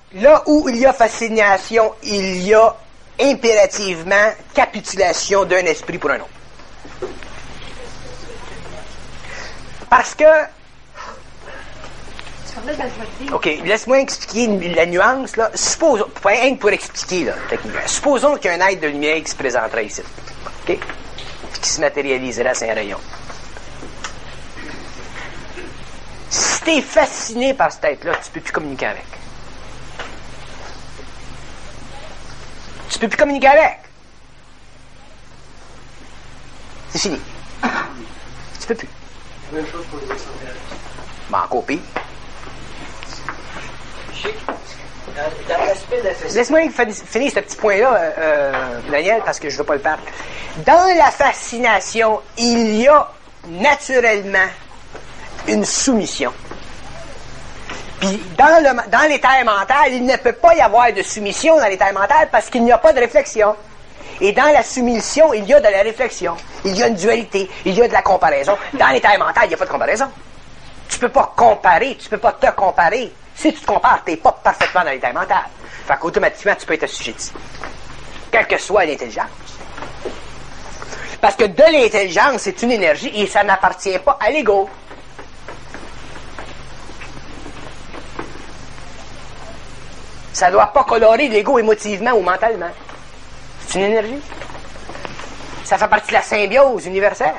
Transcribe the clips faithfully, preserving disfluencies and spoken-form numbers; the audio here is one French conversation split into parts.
là où il y a fascination, il y a impérativement capitulation d'un esprit pour un autre. Parce que... OK, laisse-moi expliquer la nuance, là. Supposons, pas rien que pour expliquer, là, supposons qu'il y a un être de lumière qui se présenterait ici, OK? Puis qui se matérialiserait à Saint-Rayon. Si t'es fasciné par cette être-là, tu peux plus communiquer avec. Tu peux plus communiquer avec. C'est fini. Tu peux plus. Même chose pour les extraterrestres. Ben, encore pire. Dans l'aspect de la fascination. Laisse-moi finir ce petit point-là, euh, Daniel, parce que je ne veux pas le perdre. Dans la fascination, il y a naturellement une soumission. Puis dans, le, dans l'état mental, il ne peut pas y avoir de soumission dans l'état mental parce qu'il n'y a pas de réflexion. Et dans la soumission, il y a de la réflexion. Il y a une dualité. Il y a de la comparaison. Dans l'état mental, il n'y a pas de comparaison. Tu peux pas comparer. Tu peux pas te comparer. Si tu te compares, tu n'es pas parfaitement dans l'état mental. Fait qu'automatiquement, tu peux être assujetti. Quelle que soit l'intelligence. Parce que de l'intelligence, c'est une énergie et ça n'appartient pas à l'ego. Ça ne doit pas colorer l'ego émotivement ou mentalement. C'est une énergie. Ça fait partie de la symbiose universelle.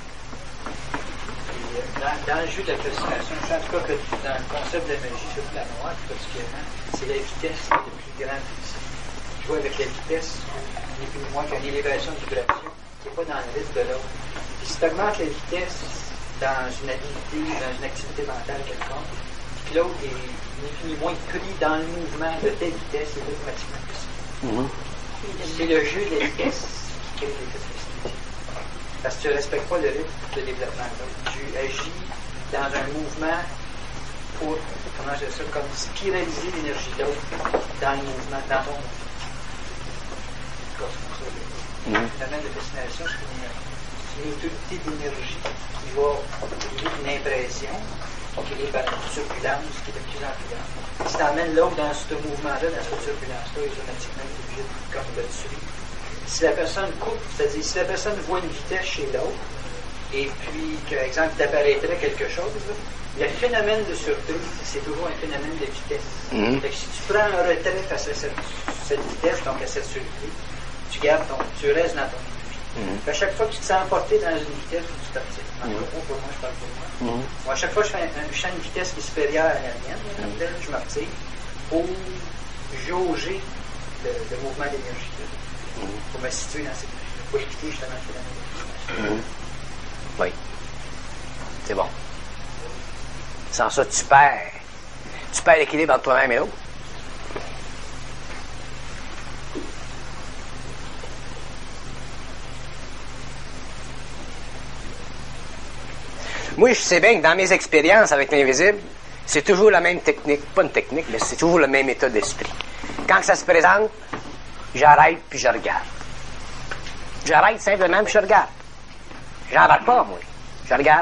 Dans, dans le jeu de la fascination, je pense en tout cas que dans le concept de la magie sur le plan noir, particulièrement, c'est la vitesse qui est le plus grand ici. Jouer avec la vitesse, ni plus ni moins qu'une élévation de vibration qui n'est pas dans le rythme de l'autre. Puis si tu augmentes la vitesse dans une habilité, dans une activité mentale quelconque, puis l'autre est ni plus ni moins pris dans le mouvement de telle vitesse, c'est automatiquement possible. Mm-hmm. C'est le jeu de la vitesse qui crée l'effet de fascination. Parce que tu ne respectes pas le rythme de développement de l'autre. Tu agis dans un mouvement pour, comment je dis ça, comme spiraliser l'énergie de l'autre dans le mouvement, dans ton mouvement. Le phénomène de fascination, c'est une, une autorité d'énergie qui va créer une impression, qui est par une turbulence qui est de plus en plus grande. Si tu emmènes l'autre dans ce mouvement-là, dans cette turbulence-là, automatiquement, tu es obligé de, comme de le suivre. Si la personne coupe, c'est-à-dire si la personne voit une vitesse chez l'autre, et puis, par exemple, d'apparaîtrait quelque chose, là, le phénomène de surprise, c'est toujours un phénomène de vitesse. Mm-hmm. Fait que si tu prends un retrait face à cette, cette vitesse, donc à cette surprise, tu gardes ton, tu restes dans ton énergie. Mm-hmm. À chaque fois que tu te sens emporté dans une vitesse, tu t'obtiens. En mm-hmm. gros, pour moi, je parle pour moi. Mm-hmm. Moi, à chaque fois que je fais un, un champ de vitesse qui est supérieur à la mienne, mm-hmm. je me retire pour jauger le, le mouvement d'énergie. Mm-hmm. Pour me situer dans cette énergie. Pour éviter justement le phénomène de mm-hmm. Oui. C'est bon. Sans ça, tu perds. Tu perds l'équilibre entre toi-même et l'autre. Moi, je sais bien que dans mes expériences avec l'invisible, c'est toujours la même technique. Pas une technique, mais c'est toujours le même état d'esprit. Quand ça se présente, j'arrête puis je regarde. J'arrête simplement puis je regarde. J'embarque pas, moi. Je regarde.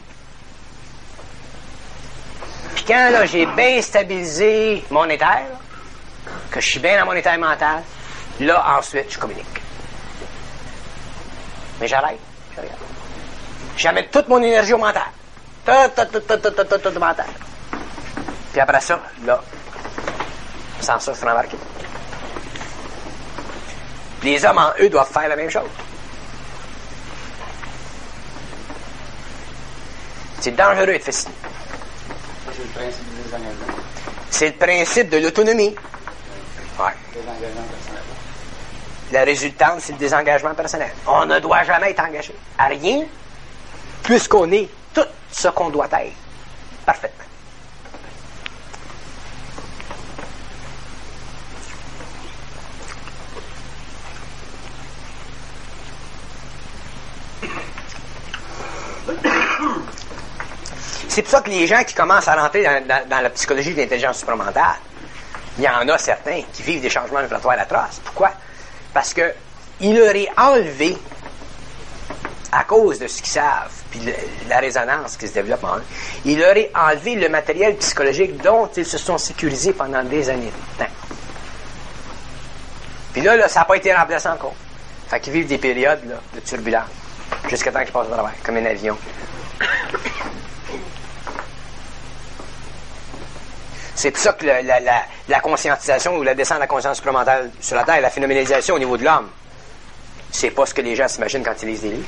Puis quand là, j'ai bien stabilisé mon éther, là, que je suis bien dans mon éther mental, là, ensuite, je communique. Mais j'arrête, je regarde. J'amène toute mon énergie au mental. Tout, tout, tout, tout, tout, tout, tout, tout, mental. Puis après ça, là, sans ça, je suis embarqué. Les hommes en eux doivent faire la même chose. C'est dangereux d'être fasciné. C'est le principe du désengagement. C'est le principe de l'autonomie. Ouais. Désengagement personnel. La résultante, c'est le désengagement personnel. On ne doit jamais être engagé à rien, puisqu'on est tout ce qu'on doit être. Parfaitement. C'est pour ça que les gens qui commencent à rentrer dans, dans, dans la psychologie de l'intelligence supramentale, il y en a certains qui vivent des changements vibratoires atroces. Pourquoi? Parce que il leur est enlevé à cause de ce qu'ils savent, puis le, la résonance qui se développe en eux, il leur est enlevé le matériel psychologique dont ils se sont sécurisés pendant des années de temps. Puis là, là ça n'a pas été remplacé encore. Fait qu'ils vivent des périodes là, de turbulence, jusqu'à temps qu'ils passent au travers, comme un avion. C'est pour ça que le, la, la, la conscientisation ou la descente de la conscience supramentale sur la Terre, la phénoménalisation au niveau de l'homme, c'est pas ce que les gens s'imaginent quand ils lisent des livres.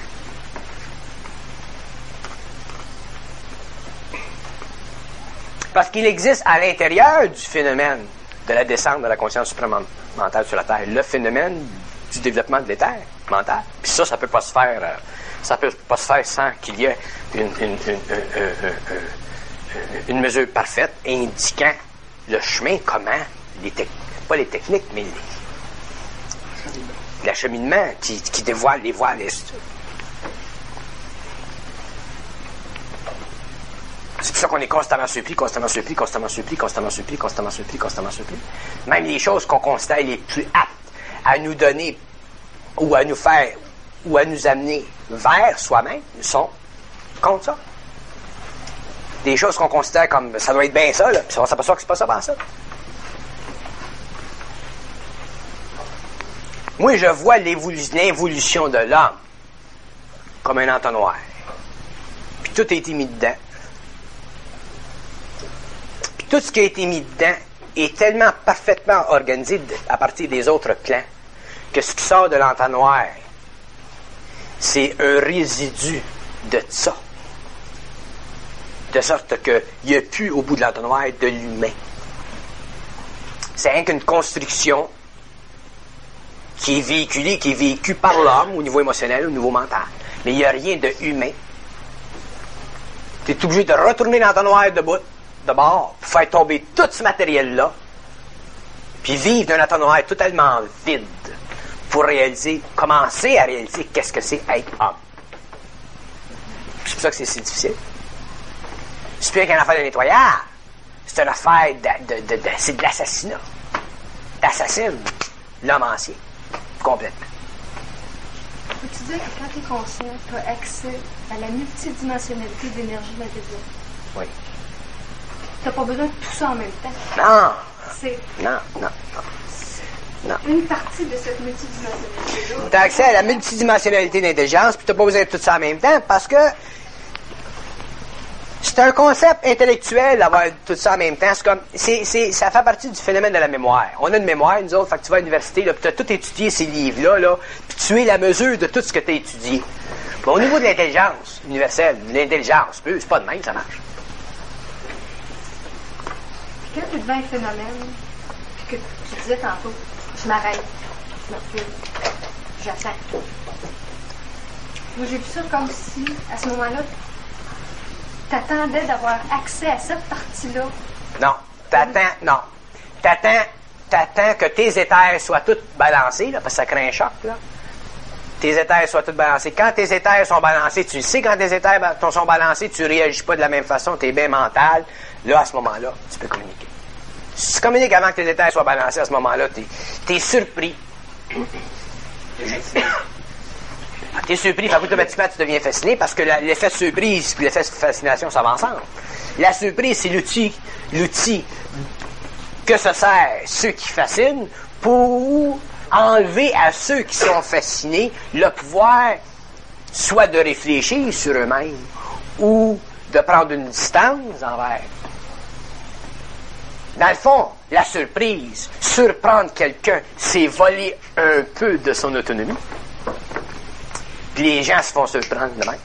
Parce qu'il existe à l'intérieur du phénomène de la descente de la conscience supramentale sur la Terre, le phénomène du développement de l'éther mental. Puis ça, ça peut pas se faire, euh, ça peut pas se faire sans qu'il y ait une, une, une, une, une, une, une mesure parfaite indiquant le chemin, comment, les te- pas les techniques, mais les, l'acheminement qui, qui dévoile les voies. Les... C'est pour ça qu'on est constamment surpris, constamment surpris, constamment surpris, constamment surpris, constamment surpris, constamment surpris. Même les choses qu'on considère les plus aptes à nous donner ou à nous faire ou à nous amener vers soi-même sont contre ça. Des choses qu'on considère comme ça doit être bien ça, là, puis on s'aperçoit que c'est pas ça, pas ça. Moi, je vois l'évolution de l'homme comme un entonnoir. Puis tout a été mis dedans. Puis tout ce qui a été mis dedans est tellement parfaitement organisé à partir des autres plans que ce qui sort de l'entonnoir, c'est un résidu de ça. De sorte qu'il n'y a plus au bout de l'entonnoir de l'humain. C'est rien qu'une construction qui est véhiculée, qui est vécue par l'homme au niveau émotionnel, au niveau mental. Mais il n'y a rien de humain. Tu es obligé de retourner l'entonnoir de bout, de bord, pour faire tomber tout ce matériel-là, puis vivre d'un entonnoir totalement vide, pour réaliser, commencer à réaliser qu'est-ce que c'est être homme. C'est pour ça que c'est si difficile. C'est plus qu'une affaire de nettoyage. C'est une affaire de, de, de, de, c'est de l'assassinat. T'assassines l'homme ancien. Complètement. Peux-tu dire que quand tu es conscient, tu as accès à la multidimensionnalité d'énergie matérielle? Oui. Tu n'as pas besoin de tout ça en même temps. Non. C'est Non, non, non. Non. une partie de cette multidimensionnalité-là. Tu as accès à la multidimensionnalité d'intelligence, puis tu n'as pas besoin de tout ça en même temps, parce que c'est un concept intellectuel d'avoir tout ça en même temps. C'est comme, c'est, c'est, ça fait partie du phénomène de la mémoire. On a une mémoire, nous autres, fait que tu vas à l'université, là, puis tu as tout étudié ces livres-là, là, puis tu es la mesure de tout ce que tu as étudié. Mais au niveau de l'intelligence universelle, de l'intelligence, c'est pas de même, ça marche. Puis quand tu es devant un phénomène, puis que tu disais tantôt, je m'arrête, je me recule, j'attends. Moi, j'ai vu ça comme si, à ce moment-là, t'attendais d'avoir accès à cette partie-là. Non. T'attends, non. T'attends, t'attends que tes éthers soient tous balancés, là, parce que ça crée un choc, là. Tes éthers soient tous balancés. Quand tes éthers sont balancés, tu sais quand tes éthers sont balancés, tu réagis pas de la même façon, t'es bien mental. Là, à ce moment-là, tu peux communiquer. Si tu communiques avant que tes éthers soient balancés, à ce moment-là, t'es, t'es surpris. T'es surpris, fait automatiquement tu deviens fasciné parce que la, l'effet de surprise et l'effet de fascination, ça va ensemble. La surprise, c'est l'outil, l'outil que se sert ceux qui fascinent pour enlever à ceux qui sont fascinés le pouvoir soit de réfléchir sur eux-mêmes ou de prendre une distance envers. Dans le fond, la surprise, surprendre quelqu'un, c'est voler un peu de son autonomie. Puis les gens se font surprendre de même.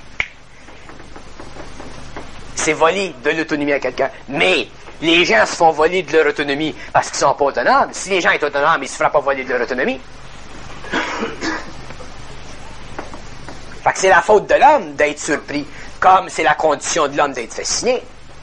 C'est voler de l'autonomie à quelqu'un. Mais les gens se font voler de leur autonomie parce qu'ils sont pas autonomes. Si les gens étaient autonomes, ils ne se feraient pas voler de leur autonomie. Fait que c'est la faute de l'homme d'être surpris, comme c'est la condition de l'homme d'être fasciné.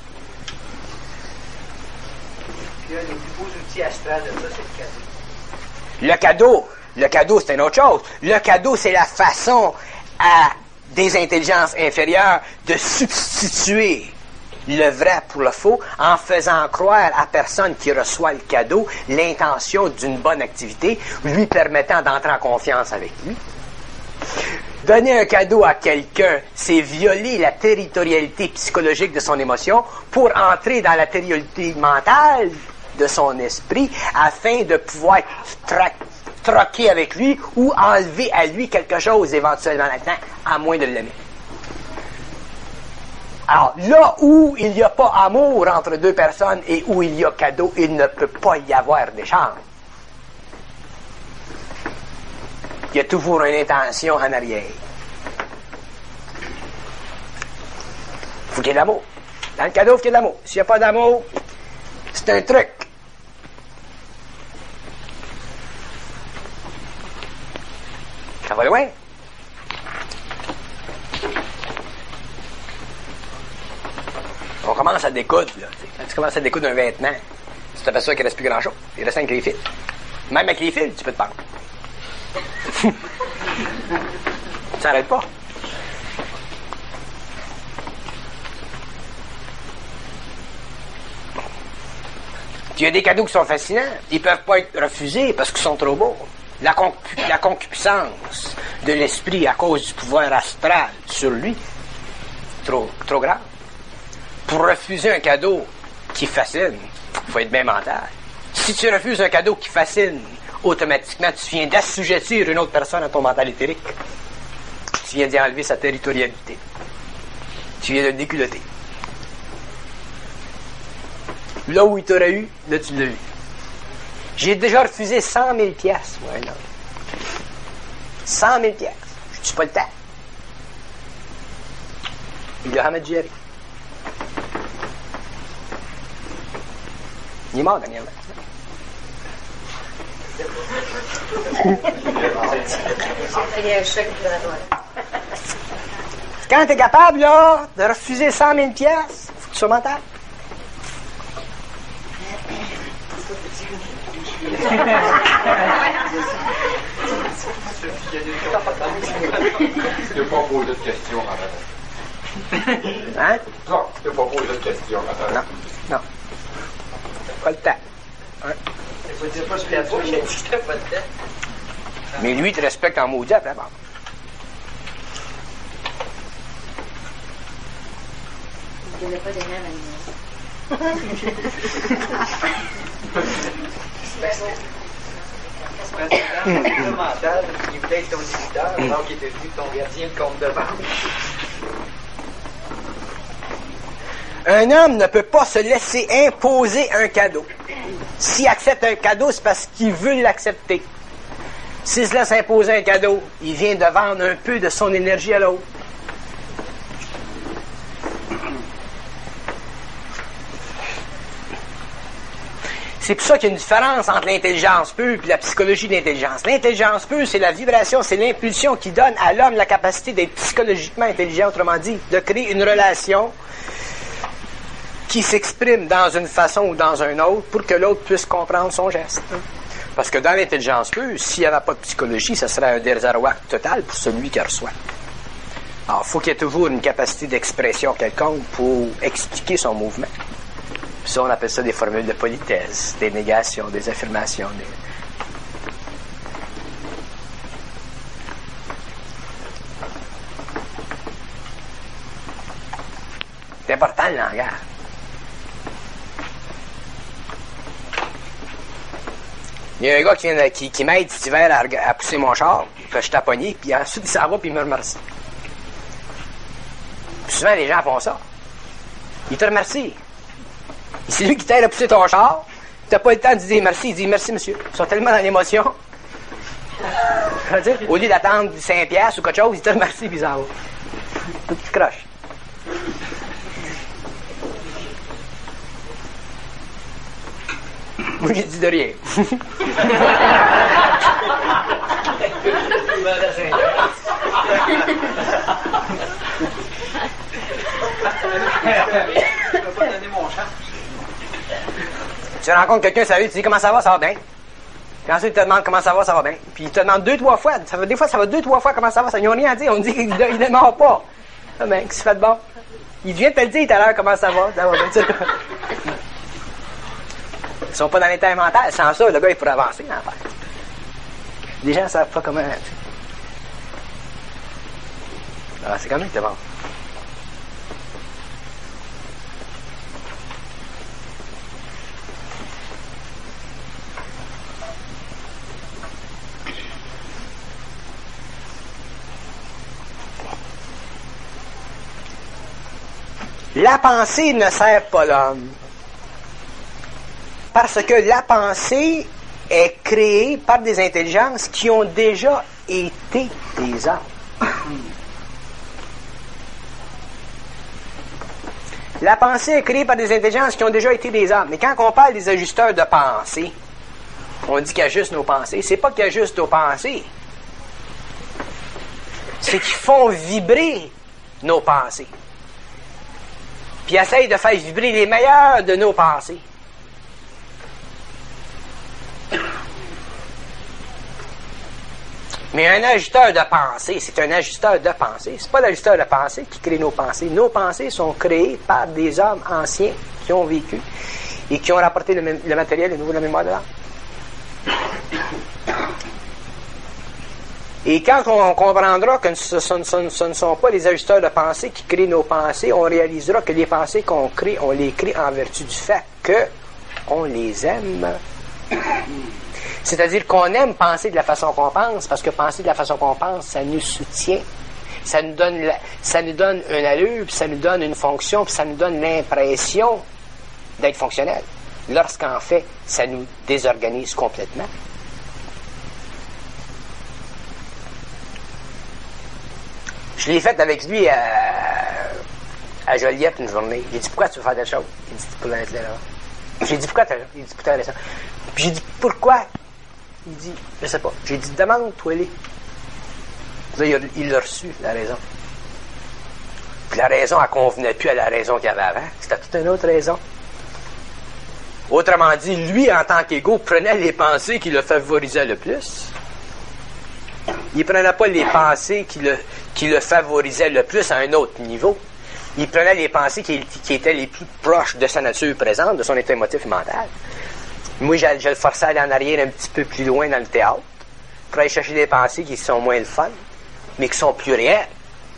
Puis un des plus beaux outils astrales de ça, c'est le cadeau. Le cadeau, le cadeau, c'est une autre chose. Le cadeau, c'est la façon à des intelligences inférieures de substituer le vrai pour le faux en faisant croire à personne qui reçoit le cadeau l'intention d'une bonne activité, lui permettant d'entrer en confiance avec lui. Donner un cadeau à quelqu'un, c'est violer la territorialité psychologique de son émotion pour entrer dans la territorialité mentale de son esprit afin de pouvoir tra- troquer avec lui ou enlever à lui quelque chose éventuellement maintenant, à moins de l'aimer. Alors, là où il n'y a pas amour entre deux personnes et où il y a cadeau, il ne peut pas y avoir d'échange. Il y a toujours une intention en arrière. Il faut qu'il y ait de l'amour. Dans le cadeau, il faut qu'il y ait de l'amour. S'il n'y a pas d'amour, c'est un truc. Ça va loin. On commence à découdre, là. Quand tu commences à découdre un vêtement, tu t'aperçois qu'il ne reste plus grand-chose. Il reste un grille-fil. Même avec les fils, tu peux te pendre. Ça n'arrête pas. Il y a des cadeaux qui sont fascinants. Ils ne peuvent pas être refusés parce qu'ils sont trop beaux. La, concup- la concupiscence de l'esprit à cause du pouvoir astral sur lui, trop, trop grave. Pour refuser un cadeau qui fascine, il faut être bien mental. Si tu refuses un cadeau qui fascine, automatiquement, tu viens d'assujettir une autre personne à ton mental éthérique. Tu viens d'y enlever sa territorialité. Tu viens de le déculoter. Là où il t'aurait eu, là tu l'as eu. J'ai déjà refusé cent mille piastres, moi, un homme. cent mille piastres. Je ne suis pas le temps. Il a jamais digéré. Il est mort dernièrement. Quand tu es capable, là, de refuser cent mille piastres, faut que tu sois mental. Tu n'as pas posé de questions à la Hein? Non, tu n'as pas posé de questions à la Non, non. Pas le temps. Hein? Il faut dire pas ce qu'il y a de toi, j'ai dit que c'était pas le temps. Mais lui, il te respecte en maudit après, bon. Il ne donnait pas des noms à Le mental, il voulait être ton éditeur, alors qu'il est devenu ton gardien de compte de banque. Un homme ne peut pas se laisser imposer un cadeau. S'il accepte un cadeau, c'est parce qu'il veut l'accepter. S'il se laisse imposer un cadeau, il vient de vendre un peu de son énergie à l'autre. C'est pour ça qu'il y a une différence entre l'intelligence pure et la psychologie de l'intelligence. L'intelligence pure, c'est la vibration, c'est l'impulsion qui donne à l'homme la capacité d'être psychologiquement intelligent, autrement dit, de créer une relation qui s'exprime dans une façon ou dans une autre pour que l'autre puisse comprendre son geste. Parce que dans l'intelligence pure, s'il n'y avait pas de psychologie, ça serait un désarroi total pour celui qui reçoit. Alors, il faut qu'il y ait toujours une capacité d'expression quelconque pour expliquer son mouvement. Puis ça, on appelle ça des formules de politesse, des négations, des affirmations. Des... C'est important le langage. Il y a un gars qui, vient de, qui, qui m'aide cet hiver à, à pousser mon char, que je taponne, puis ensuite il s'en va, puis il me remercie. Puis souvent, les gens font ça. Ils te remercient. C'est lui qui t'aide à pousser ton char, t'as pas le temps de dire merci, il dit merci monsieur. Ils sont tellement dans l'émotion. Au lieu d'attendre cinq piastres ou quelque chose, il te remercie, puis il s'en va. Tout petit croche. Moi, j'ai dit de rien. Tu rencontres quelqu'un, salut, tu dis comment ça va, ça va bien. Puis ensuite, il te demande comment ça va, ça va bien. Puis il te demande deux, trois fois. Ça va, des fois, ça va deux, trois fois comment ça va. Ça, ils n'ont rien à dire. On dit qu'il ne démarre pas. Ah ben, qu'est-ce que tu fais de bon? Il vient de te le dire tout à l'heure comment ça va. Ça va bien, tu sais. Ils sont pas dans l'état mental. Sans ça, le gars, il pourrait avancer, en fait. Les gens ne savent pas comment... Ah, c'est quand même bon. La pensée ne sert pas l'homme. Parce que la pensée est créée par des intelligences qui ont déjà été des hommes. La pensée est créée par des intelligences qui ont déjà été des hommes. Mais quand on parle des ajusteurs de pensée, on dit qu'ils ajustent nos pensées. C'est pas qu'ils ajustent nos pensées. C'est qu'ils font vibrer nos pensées. Puis essayent de faire vibrer les meilleures de nos pensées. Mais un ajusteur de pensée, c'est un ajusteur de pensée. C'est pas l'ajusteur de pensée qui crée nos pensées. Nos pensées sont créées par des hommes anciens qui ont vécu et qui ont rapporté le, le matériel au niveau de la mémoire de l'âme. Et quand on comprendra que ce, ce, ce, ce ne sont pas les ajusteurs de pensée qui créent nos pensées, on réalisera que les pensées qu'on crée, on les crée en vertu du fait qu'on les aime. C'est-à-dire qu'on aime penser de la façon qu'on pense, parce que penser de la façon qu'on pense, ça nous soutient. Ça nous donne, la, ça nous donne une allure, puis ça nous donne une fonction, puis ça nous donne l'impression d'être fonctionnel. Lorsqu'en fait, ça nous désorganise complètement. Je l'ai fait avec lui à, à Joliette une journée. J'ai dit, pourquoi tu veux faire des choses? Il dit, pour être là. J'ai dit, pourquoi t'es là? Il dit, pour t'aider ça. Puis j'ai dit, pourquoi? Il dit, je sais pas. J'ai dit, demande-toi les. Là, il l'a reçu, la raison. Puis la raison, elle convenait plus à la raison qu'il y avait avant. C'était toute une autre raison. Autrement dit, lui, en tant qu'égo, prenait les pensées qui le favorisaient le plus. Il ne prenait pas les pensées qui le, qui le favorisaient le plus à un autre niveau. Il prenait les pensées qui, qui étaient les plus proches de sa nature présente, de son état émotif et mental. Moi, je, je le forçais à aller en arrière un petit peu plus loin dans le théâtre, pour aller chercher des pensées qui sont moins le fun, mais qui sont plus réelles.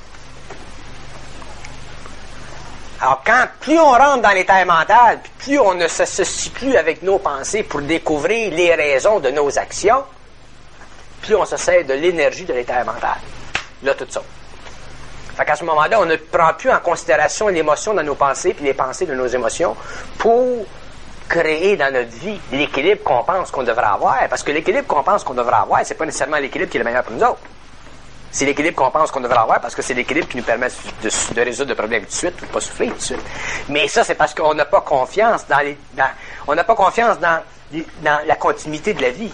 Alors, quand plus on rentre dans l'état mental, puis plus on ne s'associe plus avec nos pensées pour découvrir les raisons de nos actions, plus on se sert de l'énergie de l'état mental. Là, tout ça. Fait qu'à ce moment-là, on ne prend plus en considération l'émotion dans nos pensées, puis les pensées de nos émotions, pour créer dans notre vie l'équilibre qu'on pense qu'on devrait avoir. Parce que l'équilibre qu'on pense qu'on devrait avoir, c'est pas nécessairement l'équilibre qui est le meilleur pour nous autres. C'est l'équilibre qu'on pense qu'on devrait avoir parce que c'est l'équilibre qui nous permet de, de résoudre le problème tout de suite ou de pas souffrir tout de suite. Mais ça, c'est parce qu'on n'a pas confiance dans les, dans, on n'a pas confiance dans, dans la continuité de la vie.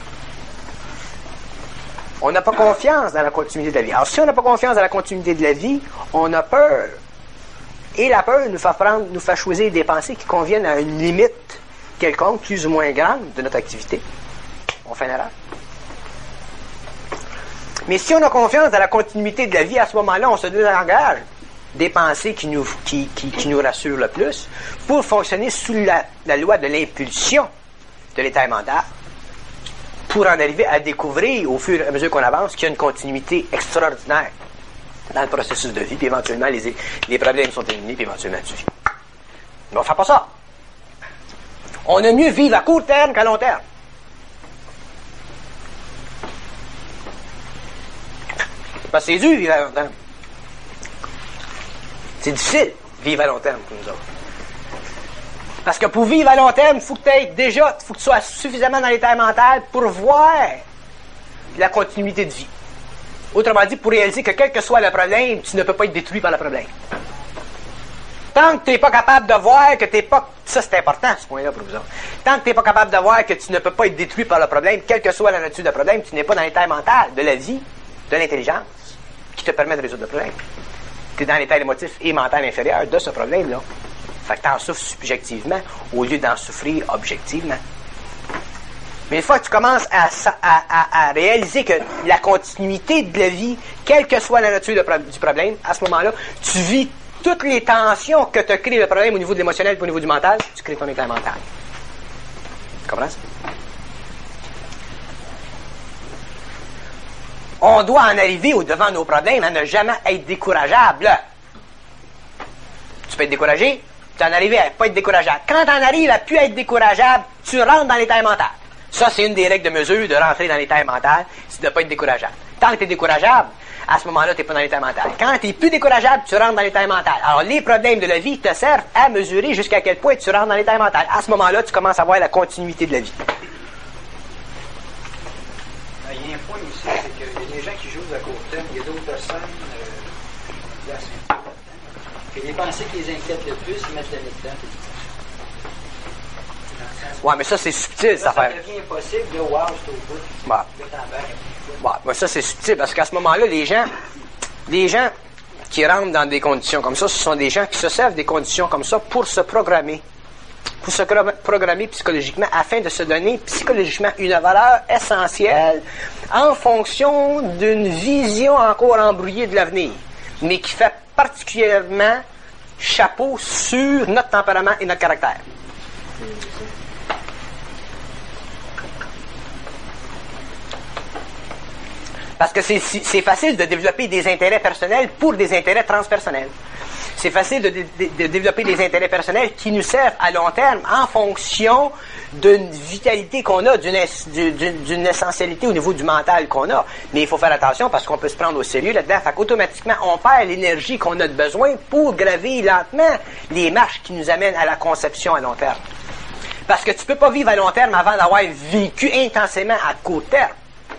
On n'a pas confiance dans la continuité de la vie. Alors, si on n'a pas confiance dans la continuité de la vie, on a peur. Et la peur nous fait prendre, nous fait choisir des pensées qui conviennent à une limite quelconque, plus ou moins grande, de notre activité. On fait une erreur. Mais si on a confiance dans la continuité de la vie, à ce moment-là, on se désengage des pensées qui nous, qui, qui, qui nous rassurent le plus pour fonctionner sous la, la loi de l'impulsion de l'état mental, pour en arriver à découvrir, au fur et à mesure qu'on avance, qu'il y a une continuité extraordinaire dans le processus de vie, puis éventuellement, les, les problèmes sont éliminés, puis éventuellement, tu vis. Mais on ne fait pas ça. On a mieux vivre à court terme qu'à long terme. Parce que c'est dur, vivre à long terme. C'est difficile, vivre à long terme pour nous autres. Parce que pour vivre à long terme, il faut que tu aies déjà, il faut que tu sois suffisamment dans l'état mental pour voir la continuité de vie. Autrement dit, pour réaliser que quel que soit le problème, tu ne peux pas être détruit par le problème. Tant que tu n'es pas capable de voir que tu n'es pas... Ça, c'est important, ce point-là, pour vous autres. Tant que tu n'es pas capable de voir que tu ne peux pas être détruit par le problème, quelle que soit la nature du problème, tu n'es pas dans l'état mental de la vie, de l'intelligence, qui te permet de résoudre le problème. Tu es dans l'état émotif et mental inférieur de ce problème-là. Fait que tu en souffres subjectivement au lieu d'en souffrir objectivement. Mais une fois que tu commences à, à, à, à réaliser que la continuité de la vie, quelle que soit la nature de, du problème, à ce moment-là, tu vis toutes les tensions que te crée le problème au niveau de l'émotionnel et au niveau du mental, tu crées ton état mental. Tu comprends ça? On doit en arriver au devant de nos problèmes à ne jamais être décourageable. Tu peux être découragé, tu en arrives à ne pas être décourageable. Quand tu en arrives à ne plus être décourageable, tu rentres dans l'état mental. Ça, c'est une des règles de mesure de rentrer dans l'état mental, c'est de ne pas être décourageable. Tant que tu es décourageable, à ce moment-là, tu n'es pas dans l'état mental. Quand tu es plus décourageable, tu rentres dans l'état mental. Alors, les problèmes de la vie te servent à mesurer jusqu'à quel point tu rentres dans l'état mental. À ce moment-là, tu commences à voir la continuité de la vie. Il y a un point aussi, c'est qu'il y a des gens qui jouent à court terme, il y a d'autres personnes euh, assez importantes. Et les pensées qui les inquiètent le plus, ils mettent le nez dedans. Ouais, mais ça, c'est subtil, ça, ça fait. Ça devient impossible, là, wow, c'est au bout. Bon. Là, t'en vas, Bon, mais ça, c'est subtil, parce qu'à ce moment-là, les gens, les gens qui rentrent dans des conditions comme ça, ce sont des gens qui se servent des conditions comme ça pour se programmer. Pour se programmer psychologiquement, afin de se donner psychologiquement une valeur essentielle en fonction d'une vision encore embrouillée de l'avenir, mais qui fait particulièrement chapeau sur notre tempérament et notre caractère. Parce que c'est, c'est facile de développer des intérêts personnels pour des intérêts transpersonnels. C'est facile de, de, de développer des intérêts personnels qui nous servent à long terme en fonction d'une vitalité qu'on a, d'une, d'une, d'une essentialité au niveau du mental qu'on a. Mais il faut faire attention parce qu'on peut se prendre au sérieux là-dedans. Fait qu'automatiquement, on perd l'énergie qu'on a de besoin pour graver lentement les marches qui nous amènent à la conception à long terme. Parce que tu peux pas vivre à long terme avant d'avoir vécu intensément à court terme.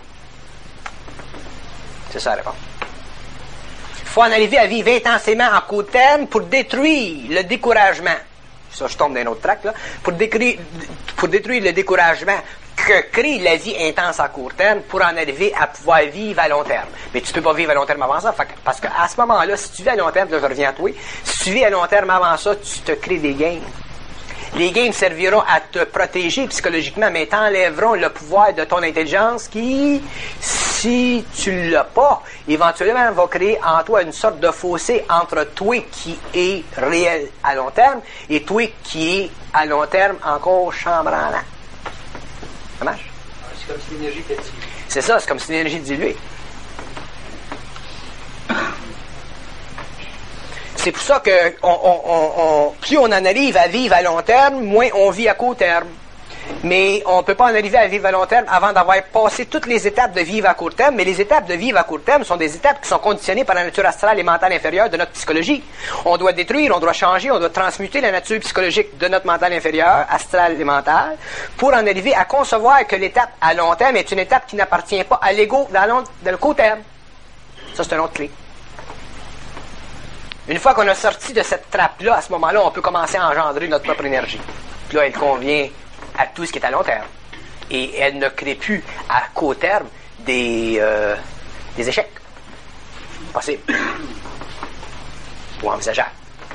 C'est ça la réponse. Il faut en arriver à vivre intensément en court terme pour détruire le découragement. Ça, je tombe dans un autre track, là. Pour détruire, pour détruire le découragement que crée la vie intense à court terme pour en arriver à pouvoir vivre à long terme. Mais tu peux pas vivre à long terme avant ça, parce qu'à ce moment-là, si tu vis à long terme, là, je reviens à toi, si tu vis à long terme avant ça, tu te crées des gains. Les gains serviront à te protéger psychologiquement, mais t'enlèveront le pouvoir de ton intelligence qui, si tu l'as pas, éventuellement va créer en toi une sorte de fossé entre toi qui est réel à long terme et toi qui est à long terme encore chambranlant. Ça marche? C'est comme si l'énergie était diluée. C'est ça, c'est comme si l'énergie diluée. C'est pour ça que on, on, on, plus on en arrive à vivre à long terme, moins on vit à court terme. Mais on ne peut pas en arriver à vivre à long terme avant d'avoir passé toutes les étapes de vivre à court terme. Mais les étapes de vivre à court terme sont des étapes qui sont conditionnées par la nature astrale et mentale inférieure de notre psychologie. On doit détruire, on doit changer, on doit transmuter la nature psychologique de notre mental inférieur, astral et mental, pour en arriver à concevoir que l'étape à long terme est une étape qui n'appartient pas à l'ego dans, long, dans le court terme. Ça, c'est une autre clé. Une fois qu'on a sorti de cette trappe-là, à ce moment-là, on peut commencer à engendrer notre propre énergie. Puis là, elle convient à tout ce qui est à long terme. Et elle ne crée plus à court terme des, euh, des échecs. Possible. Ou envisageable.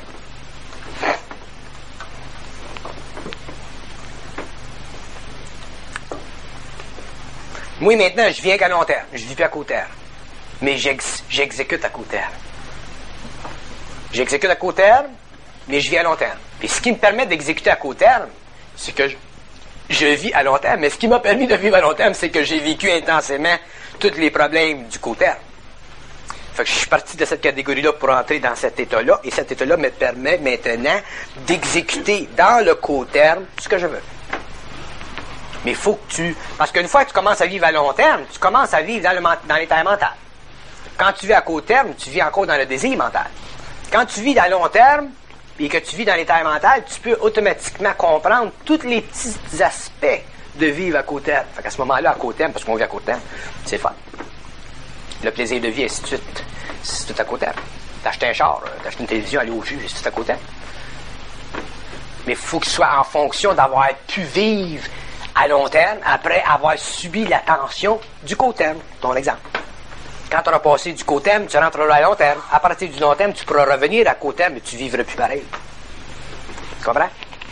Moi, maintenant, je viens qu'à long terme. Je ne vis plus à court terme. Mais j'ex- j'exécute à court terme. J'exécute à court terme, mais je vis à long terme. Et ce qui me permet d'exécuter à court terme, c'est que je, je vis à long terme. Mais ce qui m'a permis de vivre à long terme, c'est que j'ai vécu intensément tous les problèmes du court terme. Fait que je suis parti de cette catégorie-là pour entrer dans cet état-là. Et cet état-là me permet maintenant d'exécuter dans le court terme ce que je veux. Mais il faut que tu... Parce qu'une fois que tu commences à vivre à long terme, tu commences à vivre dans, le, dans l'état mental. Quand tu vis à court terme, tu vis encore dans le désir mental. Quand tu vis à long terme et que tu vis dans l'état mental, tu peux automatiquement comprendre tous les petits aspects de vivre à court terme. Fait qu'à ce moment-là, à court terme, parce qu'on vit à court terme, c'est fun. Le plaisir de vie, et ainsi de suite, c'est tout à court terme. T'acheter un char, t'acheter une télévision, aller au jus, c'est tout à court terme. Mais il faut que ce soit en fonction d'avoir pu vivre à long terme après avoir subi la tension du court terme. Ton exemple. Quand tu auras passé du court terme, tu rentreras à long terme. À partir du long terme, tu pourras revenir à court terme, mais tu vivras plus pareil. Tu comprends?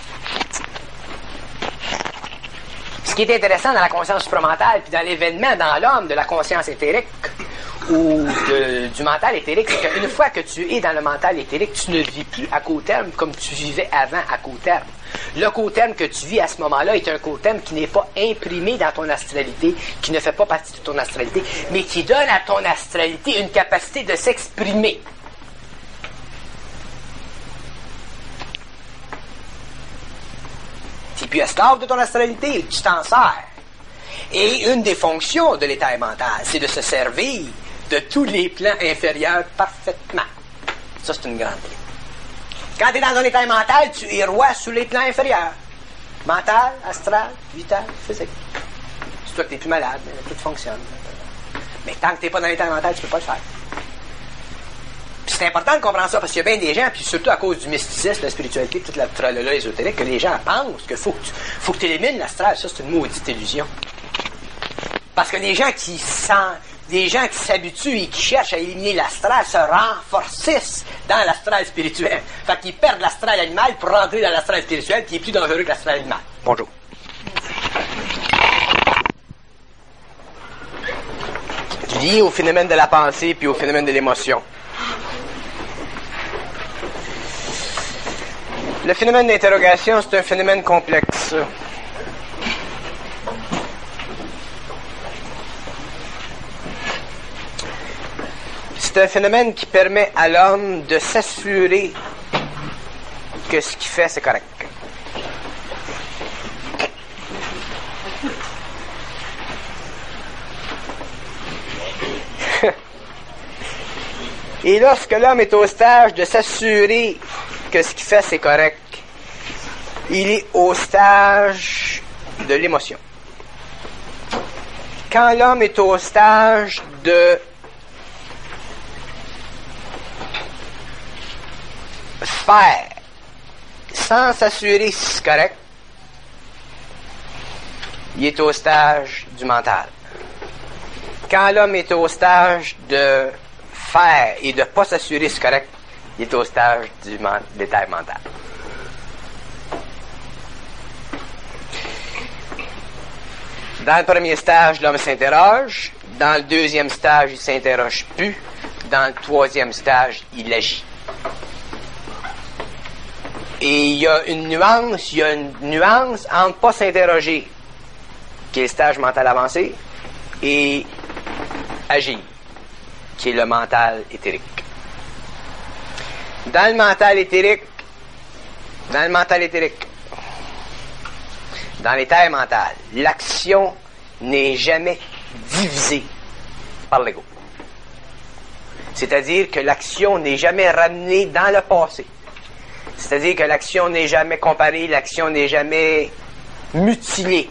Ce qui est intéressant dans la conscience supramentale, puis dans l'événement dans l'homme de la conscience éthérique ou de, du mental éthérique, c'est qu'une fois que tu es dans le mental éthérique, tu ne vis plus à court terme comme tu vivais avant à court terme. Le co-terme que tu vis à ce moment-là est un co-terme qui n'est pas imprimé dans ton astralité, qui ne fait pas partie de ton astralité, mais qui donne à ton astralité une capacité de s'exprimer. C'est plus esclave de ton astralité, tu t'en sers. Et une des fonctions de l'état mental, c'est de se servir de tous les plans inférieurs parfaitement. Ça, c'est une grande clé. Quand tu es dans un état mental, tu es roi sous les plans inférieurs. Mental, astral, vital, physique. C'est toi que tu es plus malade, mais tout fonctionne. Mais tant que tu n'es pas dans l'état mental, tu ne peux pas le faire. Puis c'est important de comprendre ça, parce qu'il y a bien des gens, puis surtout à cause du mysticisme, la spiritualité, toute la tralala ésotérique, que les gens pensent qu'il faut que tu faut que tu élimines l'astral. Ça, c'est une maudite illusion. Parce que les gens qui sentent, des gens qui s'habituent et qui cherchent à éliminer l'astral se renforcissent dans l'astral spirituel. Fait qu'ils perdent l'astral animal pour rentrer dans l'astral spirituel qui est plus dangereux que l'astral animal. Bonjour. Lié au phénomène de la pensée puis au phénomène de l'émotion. Le phénomène d'interrogation, c'est un phénomène complexe. C'est un phénomène qui permet à l'homme de s'assurer que ce qu'il fait, c'est correct. Et lorsque l'homme est au stage de s'assurer que ce qu'il fait, c'est correct, il est au stage de l'émotion. Quand l'homme est au stage de faire sans s'assurer si c'est correct, il est au stage du mental. Quand l'homme est au stage de faire et de ne pas s'assurer si c'est correct, il est au stage du man- d'état mental. Dans le premier stage, l'homme s'interroge. Dans le deuxième stage, il ne s'interroge plus. Dans le troisième stage, il agit. Et il y a une nuance, il y a une nuance entre ne pas s'interroger, qui est le stage mental avancé, et agir, qui est le mental éthérique. Dans le mental éthérique, dans le mental éthérique, dans l'état mental, l'action n'est jamais divisée par l'ego. C'est-à-dire que l'action n'est jamais ramenée dans le passé. C'est-à-dire que l'action n'est jamais comparée, l'action n'est jamais mutilée.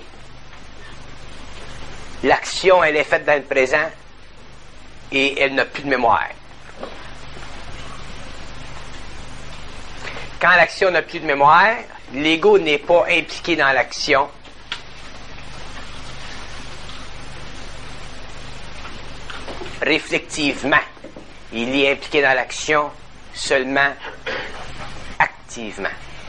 L'action, elle est faite dans le présent et elle n'a plus de mémoire. Quand l'action n'a plus de mémoire, l'ego n'est pas impliqué dans l'action. Réflectivement, il est impliqué dans l'action seulement activement.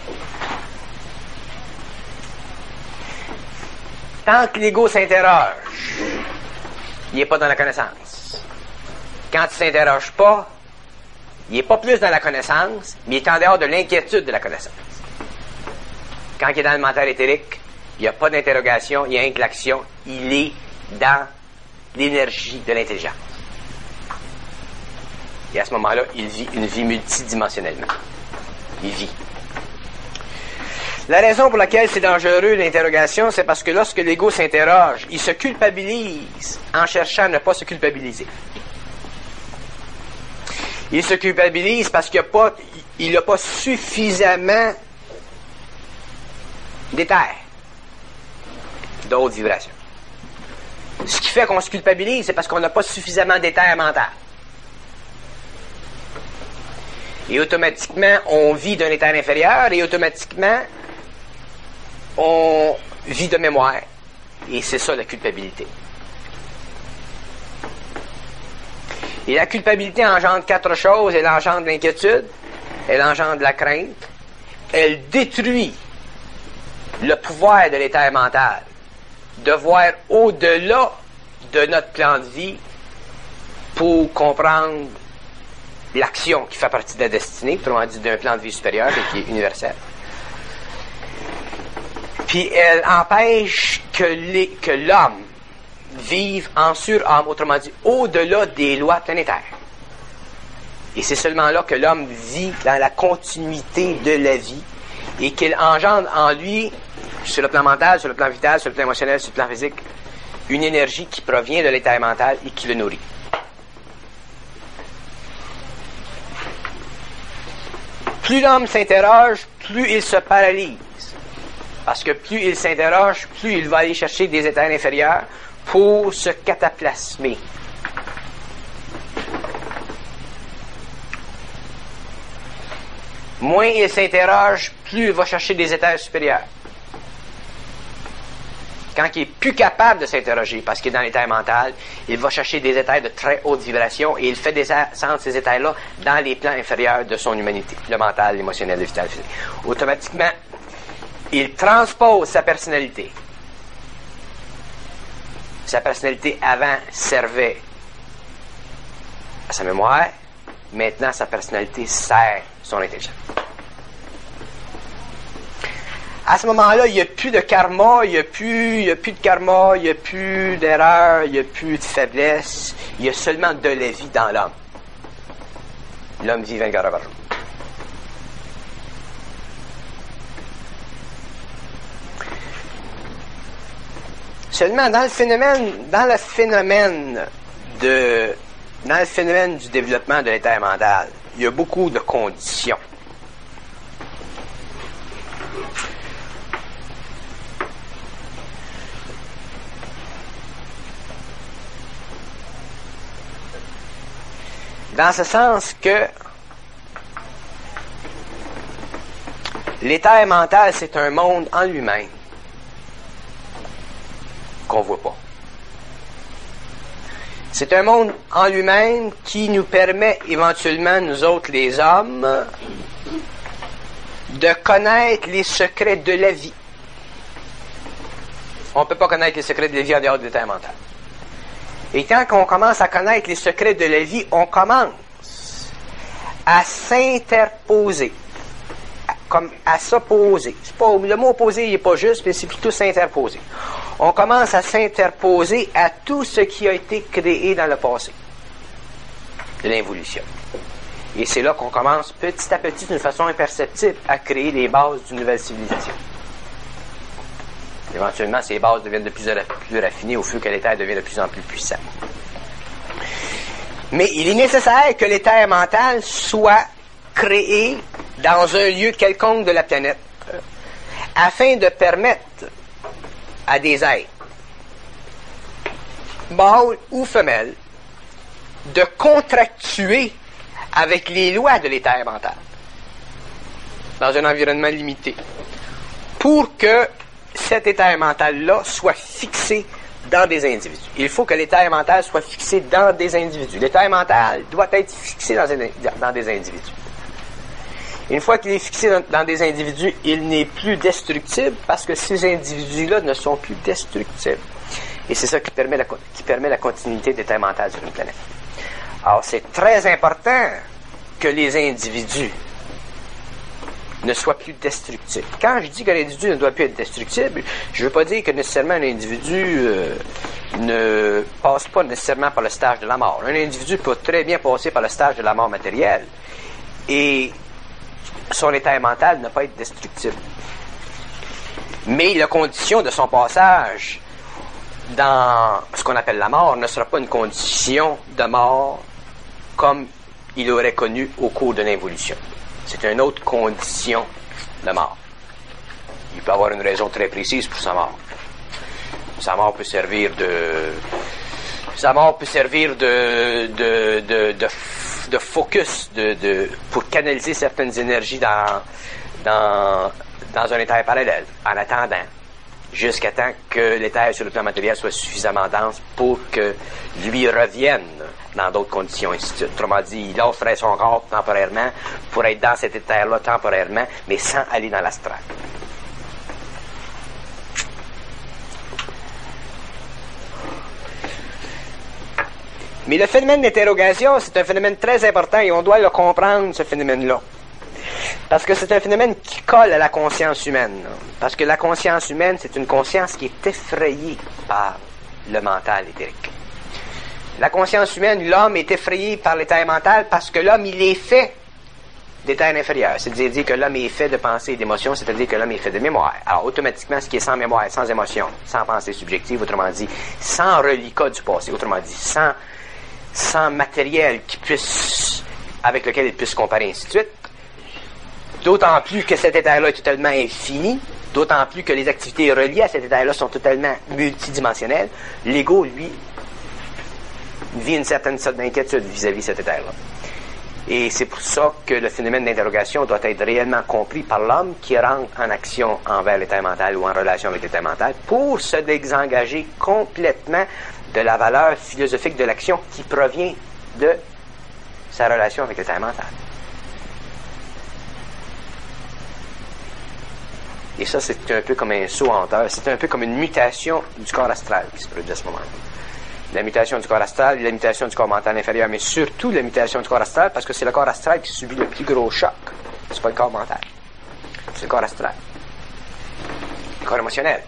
Tant que l'ego s'interroge, il n'est pas dans la connaissance. Quand il ne s'interroge pas, il n'est pas plus dans la connaissance, mais il est en dehors de l'inquiétude de la connaissance. Quand il est dans le mental éthérique, il n'y a pas d'interrogation, il n'y a rien que l'action, il est dans l'énergie de l'intelligence. Et à ce moment-là, il vit une vie multidimensionnellement. Il vit. La raison pour laquelle c'est dangereux l'interrogation, c'est parce que lorsque l'ego s'interroge, il se culpabilise en cherchant à ne pas se culpabiliser. Il se culpabilise parce qu'il n'a pas, il n'a pas suffisamment d'éther, d'autres vibrations. Ce qui fait qu'on se culpabilise, c'est parce qu'on n'a pas suffisamment d'éther mental. Et automatiquement, on vit d'un état inférieur et automatiquement, on vit de mémoire. Et c'est ça la culpabilité. Et la culpabilité engendre quatre choses. Elle engendre l'inquiétude, elle engendre la crainte, elle détruit le pouvoir de l'état mental de voir au-delà de notre plan de vie pour comprendre l'action qui fait partie de la destinée, autrement dit d'un plan de vie supérieur et qui est universel. Puis elle empêche que, les, que l'homme vive en surhomme, autrement dit, au-delà des lois planétaires. Et c'est seulement là que l'homme vit dans la continuité de la vie et qu'il engendre en lui, sur le plan mental, sur le plan vital, sur le plan émotionnel, sur le plan physique, une énergie qui provient de l'état mental et qui le nourrit. Plus l'homme s'interroge, plus il se paralyse. Parce que plus il s'interroge, plus il va aller chercher des états inférieurs pour se cataplasmer. Moins il s'interroge, plus il va chercher des états supérieurs. Quand il est plus capable de s'interroger, parce qu'il est dans l'état mental, il va chercher des états de très haute vibration et il fait descendre ces états-là dans les plans inférieurs de son humanité, le mental, l'émotionnel, le vital, le physique. Automatiquement, il transpose sa personnalité. Sa personnalité avant servait à sa mémoire, maintenant sa personnalité sert son intelligence. À ce moment-là, il n'y a plus de karma, il n'y a plus, il y a plus de karma, il n'y a plus d'erreur, il n'y a plus de faiblesse, il y a seulement de la vie dans l'homme. L'homme vit vingt-quatre heures par jour. Seulement dans le phénomène, dans le phénomène de, dans le phénomène du développement de l'état mental, il y a beaucoup de conditions. Dans ce sens que l'état mental, c'est un monde en lui-même qu'on ne voit pas. C'est un monde en lui-même qui nous permet éventuellement, nous autres les hommes, de connaître les secrets de la vie. On ne peut pas connaître les secrets de la vie en dehors de l'état mental. Et quand on commence à connaître les secrets de la vie, on commence à s'interposer, à, comme à s'opposer. C'est pas, le mot opposer n'est pas juste, mais c'est plutôt s'interposer. On commence à s'interposer à tout ce qui a été créé dans le passé de l'involution. Et c'est là qu'on commence petit à petit, d'une façon imperceptible, à créer les bases d'une nouvelle civilisation. Éventuellement, ces bases deviennent de plus en plus raffinées au fur et que l'éther devient de plus en plus puissant. Mais il est nécessaire que l'éther mental soit créé dans un lieu quelconque de la planète afin de permettre à des êtres, mâles ou femelles, de contractuer avec les lois de l'éther mental dans un environnement limité pour que cet état mental-là soit fixé dans des individus. Il faut que l'état mental soit fixé dans des individus. L'état mental doit être fixé dans, un, dans des individus. Une fois qu'il est fixé dans, dans des individus, il n'est plus destructible parce que ces individus-là ne sont plus destructibles. Et c'est ça qui permet la, qui permet la continuité de l'état mental sur une planète. Alors, c'est très important que les individus ne soit plus destructible. Quand je dis que l'individu ne doit plus être destructible, je ne veux pas dire que nécessairement un individu euh, ne passe pas nécessairement par le stage de la mort. Un individu peut très bien passer par le stage de la mort matérielle et son état mental ne pas être destructible. Mais la condition de son passage dans ce qu'on appelle la mort ne sera pas une condition de mort comme il aurait connu au cours de l'involution. C'est une autre condition de mort. Il peut avoir une raison très précise pour sa mort. Sa mort peut servir de... Sa mort peut servir de... de, de, de, de focus, de, de, pour canaliser certaines énergies dans, dans, dans un éther parallèle, en attendant, jusqu'à temps que l'éther sur le plan matériel soit suffisamment dense pour que lui revienne dans d'autres conditions. Autrement dit, il offrait son corps temporairement pour être dans cet éther-là temporairement, mais sans aller dans l'astral. Mais le phénomène d'interrogation, c'est un phénomène très important et on doit le comprendre, ce phénomène-là. Parce que c'est un phénomène qui colle à la conscience humaine. Parce que la conscience humaine, c'est une conscience qui est effrayée par le mental éthérique. La conscience humaine, l'homme est effrayé par l'état mental parce que l'homme, il est fait d'état inférieur. C'est-à-dire dire que l'homme est fait de pensée et d'émotion, c'est-à-dire que l'homme est fait de mémoire. Alors, automatiquement, ce qui est sans mémoire, sans émotion, sans pensée subjective, autrement dit, sans reliquat du passé, autrement dit, sans, sans matériel qui puisse, avec lequel il puisse comparer, ainsi de suite. D'autant plus que cet état-là est totalement infini, d'autant plus que les activités reliées à cet état-là sont totalement multidimensionnelles. L'ego, lui, vit une certaine sorte d'inquiétude vis-à-vis de cet état-là. Et c'est pour ça que le phénomène d'interrogation doit être réellement compris par l'homme qui rentre en action envers l'état mental ou en relation avec l'état mental pour se désengager complètement de la valeur philosophique de l'action qui provient de sa relation avec l'état mental. Et ça, c'est un peu comme un saut en hauteur. C'est un peu comme une mutation du corps astral qui se produit à ce moment-là. La mutation du corps astral et la mutation du corps mental inférieur, mais surtout la mutation du corps astral, parce que c'est le corps astral qui subit le plus gros choc. C'est pas le corps mental. C'est le corps astral. Le corps émotionnel.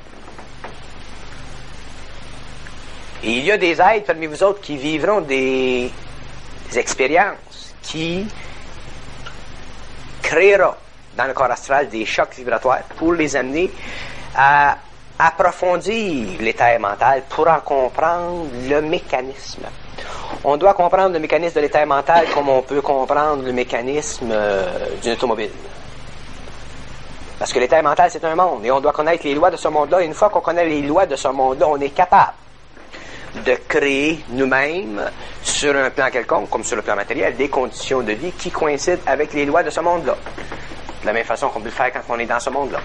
Et il y a des êtres parmi vous autres qui vivront des expériences qui créeront dans le corps astral des chocs vibratoires pour les amener à approfondir l'état mental pour en comprendre le mécanisme. On doit comprendre le mécanisme de l'état mental comme on peut comprendre le mécanisme euh, d'une automobile. Parce que l'état mental, c'est un monde et on doit connaître les lois de ce monde-là. Et une fois qu'on connaît les lois de ce monde-là, on est capable de créer nous-mêmes, sur un plan quelconque, comme sur le plan matériel, des conditions de vie qui coïncident avec les lois de ce monde-là. De la même façon qu'on peut le faire quand on est dans ce monde-là.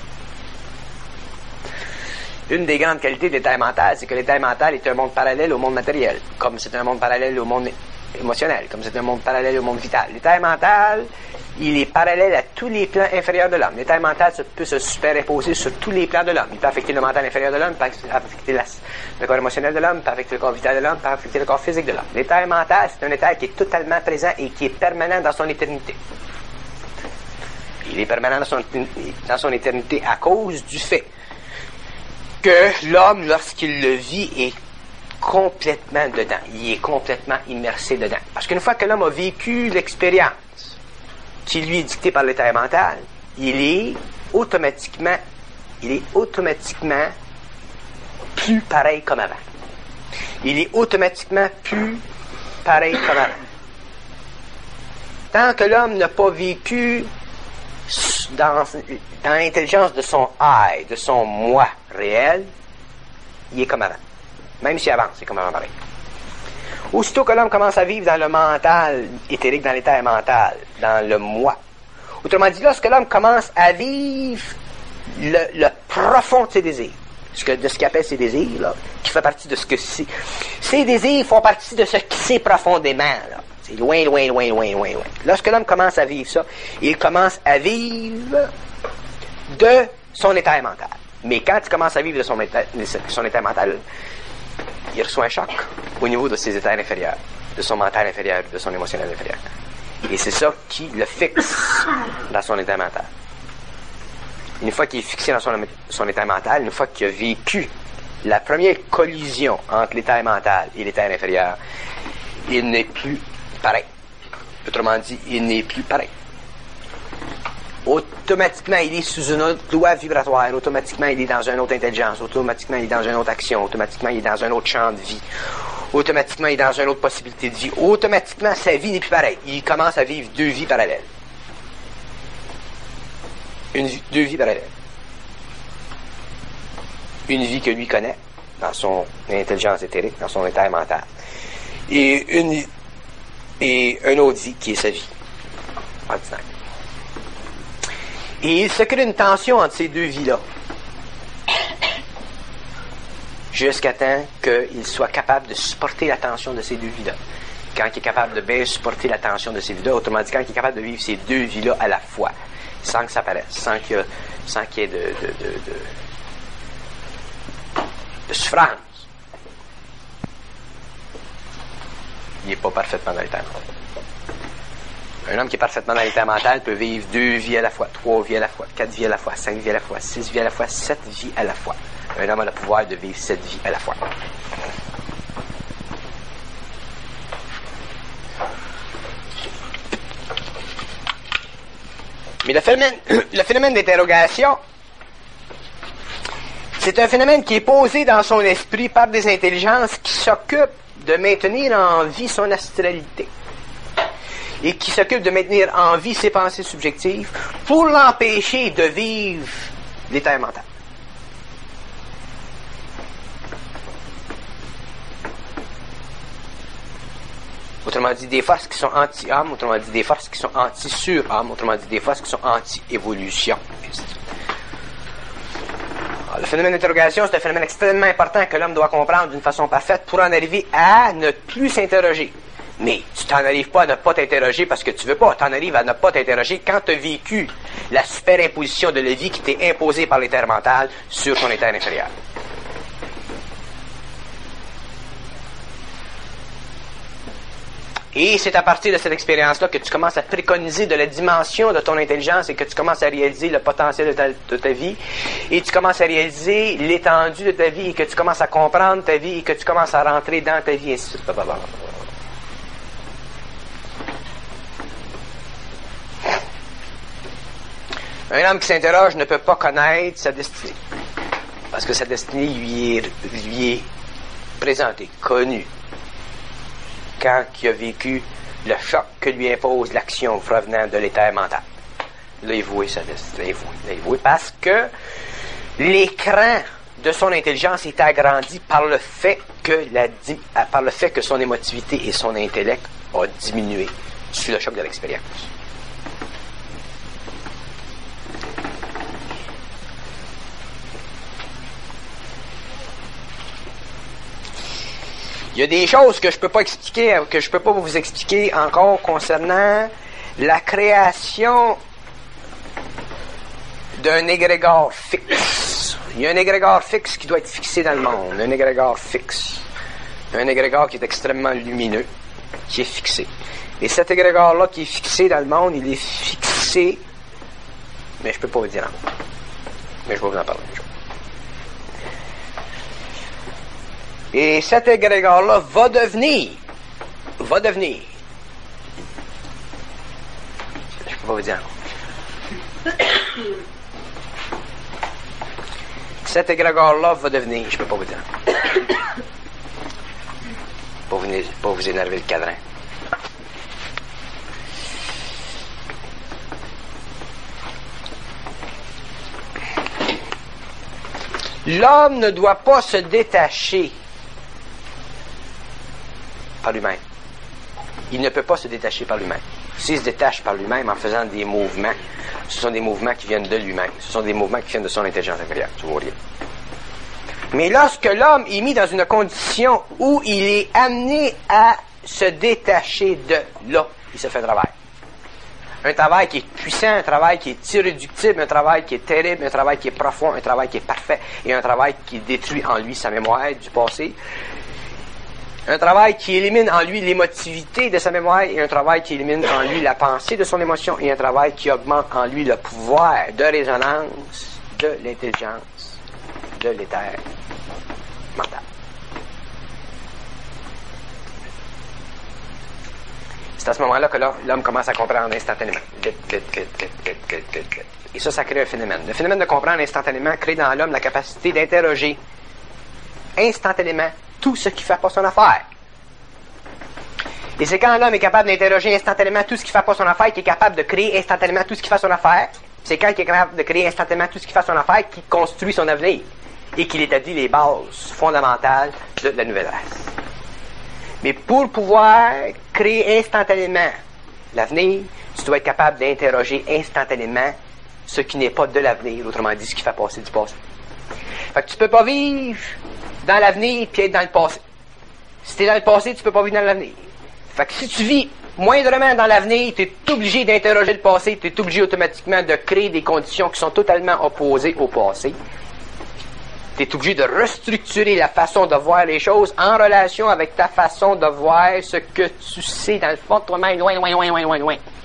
Une des grandes qualités de l'état mental, c'est que l'état mental est un monde parallèle au monde matériel, comme c'est un monde parallèle au monde émotionnel, comme c'est un monde parallèle au monde vital. L'état mental, il est parallèle à tous les plans inférieurs de l'homme. L'état mental peut se superimposer sur tous les plans de l'homme. Il peut affecter le mental inférieur de l'homme, peut affecter la, le corps émotionnel de l'homme, peut affecter le corps vital de l'homme, peut affecter le corps physique de l'homme. L'état mental, c'est un état qui est totalement présent et qui est permanent dans son éternité. Il est permanent dans son, dans son éternité à cause du fait que l'homme, lorsqu'il le vit, est complètement dedans. Il est complètement immersé dedans. Parce qu'une fois que l'homme a vécu l'expérience qui lui est dictée par l'état mental, il est automatiquement, il est automatiquement plus pareil comme avant. Il est automatiquement plus pareil comme avant. Tant que l'homme n'a pas vécu Dans, dans l'intelligence de son I, de son moi réel, il est comme avant. Même s'il avance, c'est comme avant pareil. Aussitôt que l'homme commence à vivre dans le mental éthérique, dans l'état mental, dans le moi. Autrement dit, lorsque l'homme commence à vivre le, le profond de ses désirs, ce que, de ce qu'il appelle ses désirs, là, qui fait partie de ce que c'est. Ses désirs font partie de ce qu'il sait profondément, là. C'est loin, loin, loin, loin, loin, loin. Lorsque l'homme commence à vivre ça, il commence à vivre de son état mental. Mais quand il commence à vivre de son état, de son état mental, il reçoit un choc au niveau de ses états inférieurs, de son mental inférieur, de son émotionnel inférieur. Et c'est ça qui le fixe dans son état mental. Une fois qu'il est fixé dans son, son état mental, une fois qu'il a vécu la première collision entre l'état mental et l'état inférieur, il n'est plus pareil. Autrement dit, il n'est plus pareil. Automatiquement, il est sous une autre loi vibratoire. Automatiquement, il est dans une autre intelligence. Automatiquement, il est dans une autre action. Automatiquement, il est dans un autre champ de vie. Automatiquement, il est dans une autre possibilité de vie. Automatiquement, sa vie n'est plus pareille. Il commence à vivre deux vies parallèles. Une vie, deux vies parallèles. Une vie que lui connaît dans son intelligence éthérique, dans son état mental. Et une et une autre vie qui est sa vie ordinaire. Et il se crée une tension entre ces deux vies-là. Jusqu'à temps qu'il soit capable de supporter la tension de ces deux vies-là. Quand il est capable de bien supporter la tension de ces vies-là, autrement dit, quand il est capable de vivre ces deux vies-là à la fois, sans que ça paraisse, sans qu'il y ait, sans qu'il y ait de, de, de, de, de souffrance, il n'est pas parfaitement dans l'état mental. Un homme qui est parfaitement dans l'état mental peut vivre deux vies à la fois, trois vies à la fois, quatre vies à la fois, cinq vies à la fois, six vies à la fois, sept vies à la fois. Un homme a le pouvoir de vivre sept vies à la fois. Mais le phénomène, le phénomène d'interrogation, c'est un phénomène qui est posé dans son esprit par des intelligences qui s'occupent de maintenir en vie son astralité et qui s'occupent de maintenir en vie ses pensées subjectives pour l'empêcher de vivre l'état mental. Autrement dit, des forces qui sont anti-âme, autrement dit, des forces qui sont anti-sur-âme, autrement dit, des forces qui sont anti-évolution. Le phénomène d'interrogation, c'est un phénomène extrêmement important que l'homme doit comprendre d'une façon parfaite pour en arriver à ne plus s'interroger. Mais tu t'en arrives pas à ne pas t'interroger parce que tu veux pas. Tu en arrives à ne pas t'interroger quand tu as vécu la superimposition de la vie qui t'est imposée par l'éther mental sur ton éther inférieur. Et c'est à partir de cette expérience-là que tu commences à préconiser de la dimension de ton intelligence et que tu commences à réaliser le potentiel de ta, de ta vie et tu commences à réaliser l'étendue de ta vie et que tu commences à comprendre ta vie et que tu commences à rentrer dans ta vie et ainsi de suite. Un homme qui s'interroge ne peut pas connaître sa destinée parce que sa destinée lui est, lui est présentée, connue. Quand il a vécu le choc que lui impose l'action provenant de l'éther mental. Là, il vouait sa destinée. Là, il vouait parce que l'écran de son intelligence est agrandi par le fait que la, par le fait que son émotivité et son intellect ont diminué sous le choc de l'expérience. Il y a des choses que je peux pas expliquer, que je peux pas vous expliquer encore concernant la création d'un égrégore fixe. Il y a un égrégore fixe qui doit être fixé dans le monde, un égrégore fixe. Un égrégore qui est extrêmement lumineux, qui est fixé. Et cet égrégore-là qui est fixé dans le monde, il est fixé, mais je peux pas vous dire en. Mais je vais vous en parler un jour. Et cet égrégore-là va devenir, va devenir, je peux pas vous dire. Cet égrégore-là va devenir, je peux pas vous dire. Pour vous, pour vous énerver le cadran. L'homme ne doit pas se détacher par lui-même. Il ne peut pas se détacher par lui-même. S'il se détache par lui-même en faisant des mouvements, ce sont des mouvements qui viennent de lui-même. Ce sont des mouvements qui viennent de son intelligence inférieure. Tu vois rien. Mais lorsque l'homme est mis dans une condition où il est amené à se détacher de là, il se fait un travail. Un travail qui est puissant, un travail qui est irréductible, un travail qui est terrible, un travail qui est profond, un travail qui est parfait et un travail qui détruit en lui sa mémoire du passé. Un travail qui élimine en lui l'émotivité de sa mémoire et un travail qui élimine en lui la pensée de son émotion et un travail qui augmente en lui le pouvoir de résonance de l'intelligence de l'éther mental. C'est à ce moment-là que l'homme commence à comprendre instantanément. Vite, vite, vite, vite, vite, vite, vite, vite. Et ça, ça crée un phénomène. Le phénomène de comprendre instantanément crée dans l'homme la capacité d'interroger instantanément tout ce qui ne fait pas son affaire. Et c'est quand l'homme est capable d'interroger instantanément tout ce qui ne fait pas son affaire qu'il est capable de créer instantanément tout ce qui fait son affaire. C'est quand il est capable de créer instantanément tout ce qui fait son affaire qu'il construit son avenir et qu'il établit les bases fondamentales de la nouvelle race. Mais pour pouvoir créer instantanément l'avenir, tu dois être capable d'interroger instantanément ce qui n'est pas de l'avenir, autrement dit, ce qui fait passer du passé. Fait que tu peux pas vivre dans l'avenir puis être dans le passé. Si tu es dans le passé, tu peux pas vivre dans l'avenir. Fait que si tu vis moindrement dans l'avenir, tu es obligé d'interroger le passé, tu es obligé automatiquement de créer des conditions qui sont totalement opposées au passé. Tu es obligé de restructurer la façon de voir les choses en relation avec ta façon de voir ce que tu sais dans le fond de toi-même, loin, loin, loin, loin, loin, loin.